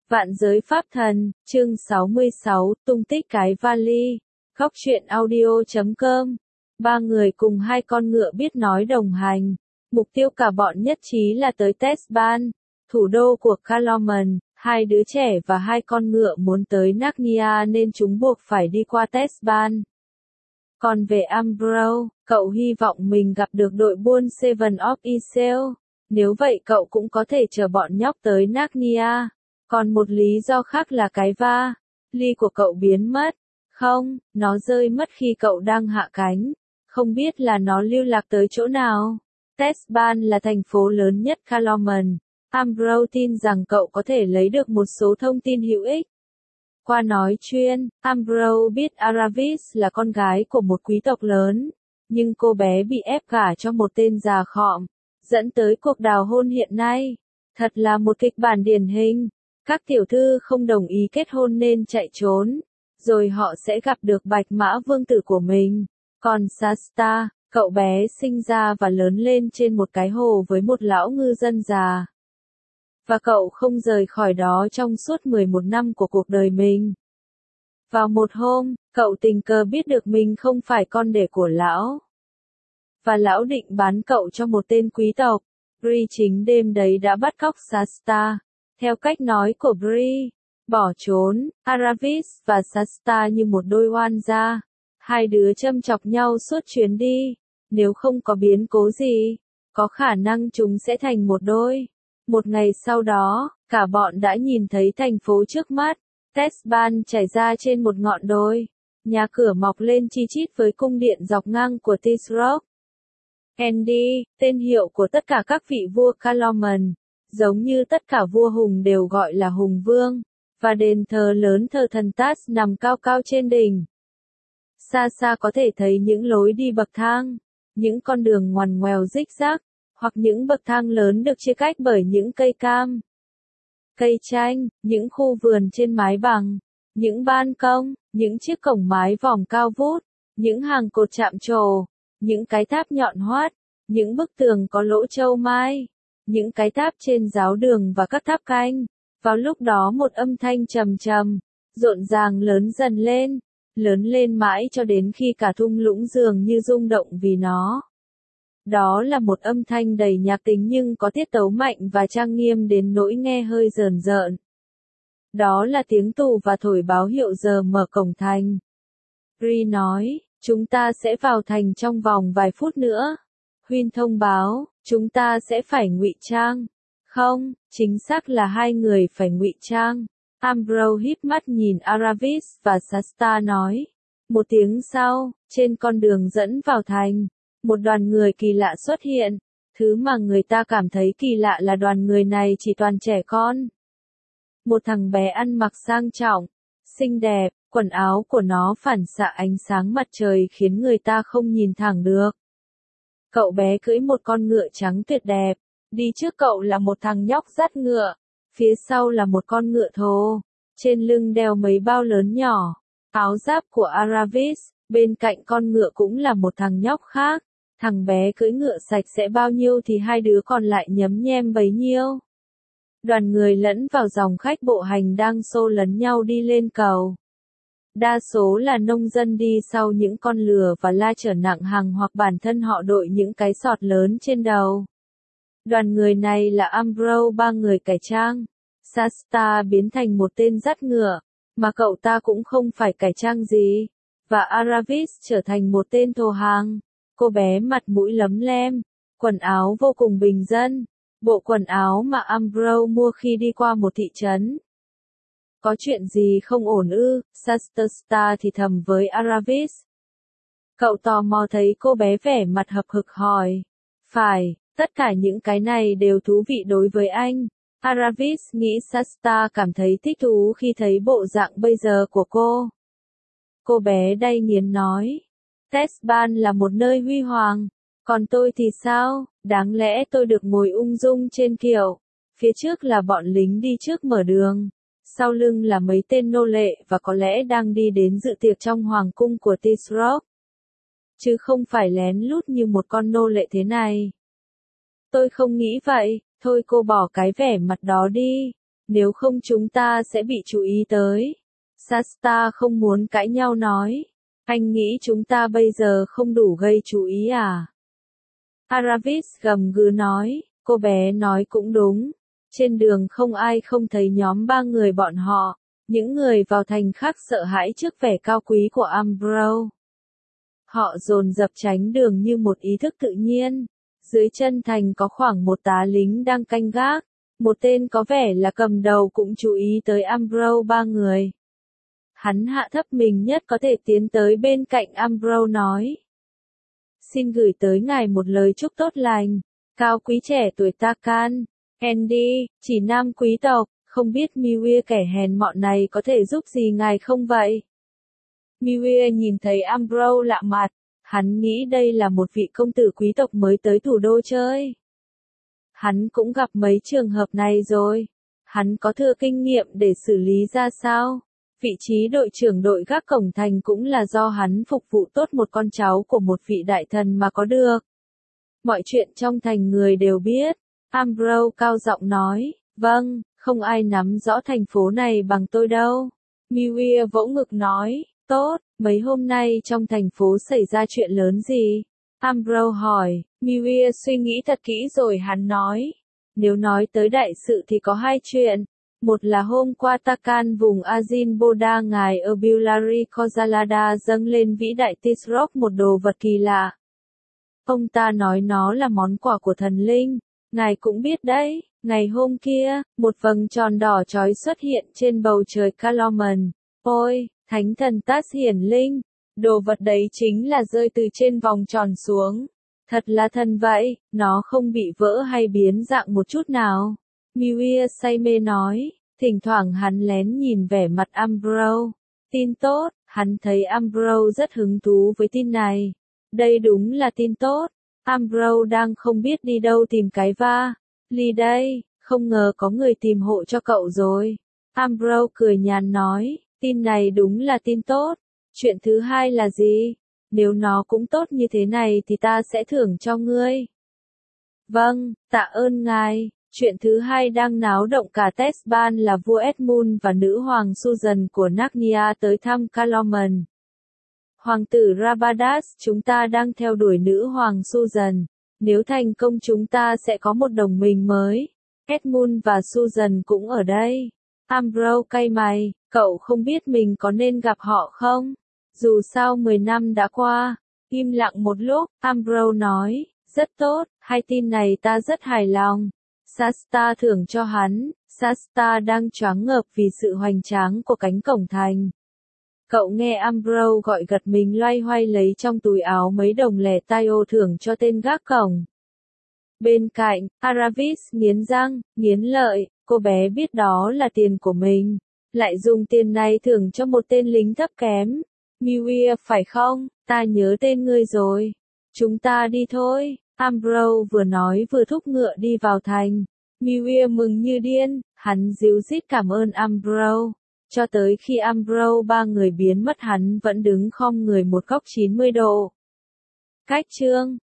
Vạn giới pháp thần, chương 66, tung tích cái vali. Góc truyện audio.com. Ba người cùng hai con ngựa biết nói đồng hành. Mục tiêu cả bọn nhất trí là tới Tesban, thủ đô của Kalaman. Hai đứa trẻ và hai con ngựa muốn tới Narnia nên chúng buộc phải đi qua Tesban. Còn về Ambrose, cậu hy vọng mình gặp được đội buôn Seven of Isel. Nếu vậy cậu cũng có thể chở bọn nhóc tới Narnia. Còn một lý do khác là cái ly của cậu biến mất. Không, nó rơi mất khi cậu đang hạ cánh. Không biết là nó lưu lạc tới chỗ nào. Tesban là thành phố lớn nhất Kalaman. Ambrose tin rằng cậu có thể lấy được một số thông tin hữu ích. Qua nói chuyên, Ambrose biết Aravis là con gái của một quý tộc lớn. Nhưng cô bé bị ép gả cho một tên già khọm, dẫn tới cuộc đào hôn hiện nay. Thật là một kịch bản điển hình. Các tiểu thư không đồng ý kết hôn nên chạy trốn, rồi họ sẽ gặp được Bạch Mã vương tử của mình. Còn Shasta, cậu bé sinh ra và lớn lên trên một cái hồ với một lão ngư dân già. Và cậu không rời khỏi đó trong suốt 11 năm của cuộc đời mình. Vào một hôm, cậu tình cờ biết được mình không phải con đẻ của lão. Và lão định bán cậu cho một tên quý tộc. Bree chính đêm đấy đã bắt cóc Shasta. Theo cách nói của Bree, bỏ trốn, Aravis và Shasta như một đôi oan gia. Hai đứa châm chọc nhau suốt chuyến đi. Nếu không có biến cố gì, có khả năng chúng sẽ thành một đôi. Một ngày sau đó, cả bọn đã nhìn thấy thành phố trước mắt. Tesban trải ra trên một ngọn đồi. Nhà cửa mọc lên chi chít với cung điện dọc ngang của Tisroc. Andy, tên hiệu của tất cả các vị vua Kalaman. Giống như tất cả vua hùng đều gọi là hùng vương, và đền thờ lớn thờ thần Tas nằm cao cao trên đỉnh. Xa xa có thể thấy những lối đi bậc thang, những con đường ngoằn ngoèo rích rác, hoặc những bậc thang lớn được chia cách bởi những cây cam, cây chanh, những khu vườn trên mái bằng, những ban công, những chiếc cổng mái vòm cao vút, những hàng cột chạm trổ, những cái tháp nhọn hoắt, những bức tường có lỗ châu mai. Những cái tháp trên giáo đường và các tháp canh. Vào lúc đó một âm thanh trầm trầm, rộn ràng lớn lên mãi cho đến khi cả thung lũng dường như rung động vì nó. Đó là một âm thanh đầy nhạc tính nhưng có tiết tấu mạnh và trang nghiêm đến nỗi nghe hơi rờn rợn. Đó là tiếng tù và thổi báo hiệu giờ mở cổng thành. Bree nói, chúng ta sẽ vào thành trong vòng vài phút nữa. Huynh thông báo, chúng ta sẽ phải ngụy trang. Không, chính xác là hai người phải ngụy trang. Ambrose híp mắt nhìn Aravis và Shasta nói. Một tiếng sau, trên con đường dẫn vào thành, một đoàn người kỳ lạ xuất hiện. Thứ mà người ta cảm thấy kỳ lạ là đoàn người này chỉ toàn trẻ con. Một thằng bé ăn mặc sang trọng, xinh đẹp, quần áo của nó phản xạ ánh sáng mặt trời khiến người ta không nhìn thẳng được. Cậu bé cưỡi một con ngựa trắng tuyệt đẹp, đi trước cậu là một thằng nhóc dắt ngựa, phía sau là một con ngựa thồ, trên lưng đeo mấy bao lớn nhỏ, áo giáp của Aravis, bên cạnh con ngựa cũng là một thằng nhóc khác, thằng bé cưỡi ngựa sạch sẽ bao nhiêu thì hai đứa còn lại nhấm nhem bấy nhiêu. Đoàn người lẫn vào dòng khách bộ hành đang xô lấn nhau đi lên cầu. Đa số là nông dân đi sau những con lừa và la chở nặng hàng hoặc bản thân họ đội những cái sọt lớn trên đầu. Đoàn người này là Ambrose ba người cải trang. Shasta biến thành một tên dắt ngựa, mà cậu ta cũng không phải cải trang gì. Và Aravis trở thành một tên thồ hàng. Cô bé mặt mũi lấm lem, quần áo vô cùng bình dân. Bộ quần áo mà Ambrose mua khi đi qua một thị trấn. Có chuyện gì không ổn ư? Shasta thì thầm với Aravis. Cậu tò mò thấy cô bé vẻ mặt hậm hực hỏi. Phải, tất cả những cái này đều thú vị đối với anh. Aravis nghĩ Shasta cảm thấy thích thú khi thấy bộ dạng bây giờ của cô. Cô bé đay nghiến nói. Tesban là một nơi huy hoàng. Còn tôi thì sao? Đáng lẽ tôi được ngồi ung dung trên kiệu. Phía trước là bọn lính đi trước mở đường. Sau lưng là mấy tên nô lệ và có lẽ đang đi đến dự tiệc trong hoàng cung của Tisroc. Chứ không phải lén lút như một con nô lệ thế này. Tôi không nghĩ vậy, thôi cô bỏ cái vẻ mặt đó đi. nếu không chúng ta sẽ bị chú ý tới. Shasta không muốn cãi nhau nói, anh nghĩ chúng ta bây giờ không đủ gây chú ý à? Aravis gầm gừ nói, cô bé nói cũng đúng. Trên đường không ai không thấy nhóm ba người bọn họ, những người vào thành khác sợ hãi trước vẻ cao quý của Ambrose. Họ dồn dập tránh đường như một ý thức tự nhiên. Dưới chân thành có khoảng một tá lính đang canh gác, một tên có vẻ là cầm đầu cũng chú ý tới Ambrose ba người. Hắn hạ thấp mình nhất có thể tiến tới bên cạnh Ambrose nói. Xin gửi tới ngài một lời chúc tốt lành, cao quý trẻ tuổi Tarkan. Andy, chỉ nam quý tộc, không biết Miwir kẻ hèn mọn này có thể giúp gì ngài không vậy? Miwir nhìn thấy Ambrose lạ mặt, hắn nghĩ đây là một vị công tử quý tộc mới tới thủ đô chơi. Hắn cũng gặp mấy trường hợp này rồi. Hắn có thừa kinh nghiệm để xử lý ra sao? Vị trí đội trưởng đội gác cổng thành cũng là do hắn phục vụ tốt một con cháu của một vị đại thần mà có được. Mọi chuyện trong thành người đều biết. Ambrose cao giọng nói, vâng, không ai nắm rõ thành phố này bằng tôi đâu. Miwir vỗ ngực nói, tốt, mấy hôm nay trong thành phố xảy ra chuyện lớn gì? Ambrose hỏi, Miwir suy nghĩ thật kỹ rồi hắn nói. Nếu nói tới đại sự thì có hai chuyện. Một là hôm qua Tarkan vùng Azin Boda ngài Abulari Kozalada dâng lên vĩ đại Tisrok một đồ vật kỳ lạ. Ông ta nói nó là món quà của thần linh. Ngài cũng biết đấy, ngày hôm kia, một vầng tròn đỏ chói xuất hiện trên bầu trời Kalaman. Ôi, thánh thần Tát hiển linh, đồ vật đấy chính là rơi từ trên vòng tròn xuống. Thật là thần vậy, nó không bị vỡ hay biến dạng một chút nào. Miwir say mê nói, thỉnh thoảng hắn lén nhìn vẻ mặt Ambrose. Tin tốt, hắn thấy Ambrose rất hứng thú với tin này. Đây đúng là tin tốt. Ambrose đang không biết đi đâu tìm cái va. Ly đây, không ngờ có người tìm hộ cho cậu rồi. Ambrose cười nhàn nói, tin này đúng là tin tốt. Chuyện thứ hai là gì? Nếu nó cũng tốt như thế này thì ta sẽ thưởng cho ngươi. Vâng, tạ ơn ngài. Chuyện thứ hai đang náo động cả Tesban là vua Edmund và nữ hoàng Susan của Narnia tới thăm Kalaman. Hoàng tử Rabadas, chúng ta đang theo đuổi nữ hoàng Susan. Nếu thành công chúng ta sẽ có một đồng minh mới. Edmund và Susan cũng ở đây. Ambrose cay mày, cậu không biết mình có nên gặp họ không? Dù sao 10 năm đã qua. Im lặng một lúc, Ambrose nói, rất tốt, hai tin này ta rất hài lòng. Shasta thưởng cho hắn. Shasta đang choáng ngợp vì sự hoành tráng của cánh cổng thành. Cậu nghe Ambrose gọi gật mình loay hoay lấy trong túi áo mấy đồng lẻ taio thưởng cho tên gác cổng. Bên cạnh, Aravis nghiến răng, nghiến lợi, cô bé biết đó là tiền của mình. Lại dùng tiền này thưởng cho một tên lính thấp kém. Miwir phải không? Ta nhớ tên ngươi rồi. Chúng ta đi thôi. Ambrose vừa nói vừa thúc ngựa đi vào thành. Miwir mừng như điên, hắn díu dít cảm ơn Ambrose. Cho tới khi Ambrose ba người biến mất hắn vẫn đứng khom người một góc 90 độ. Cách chương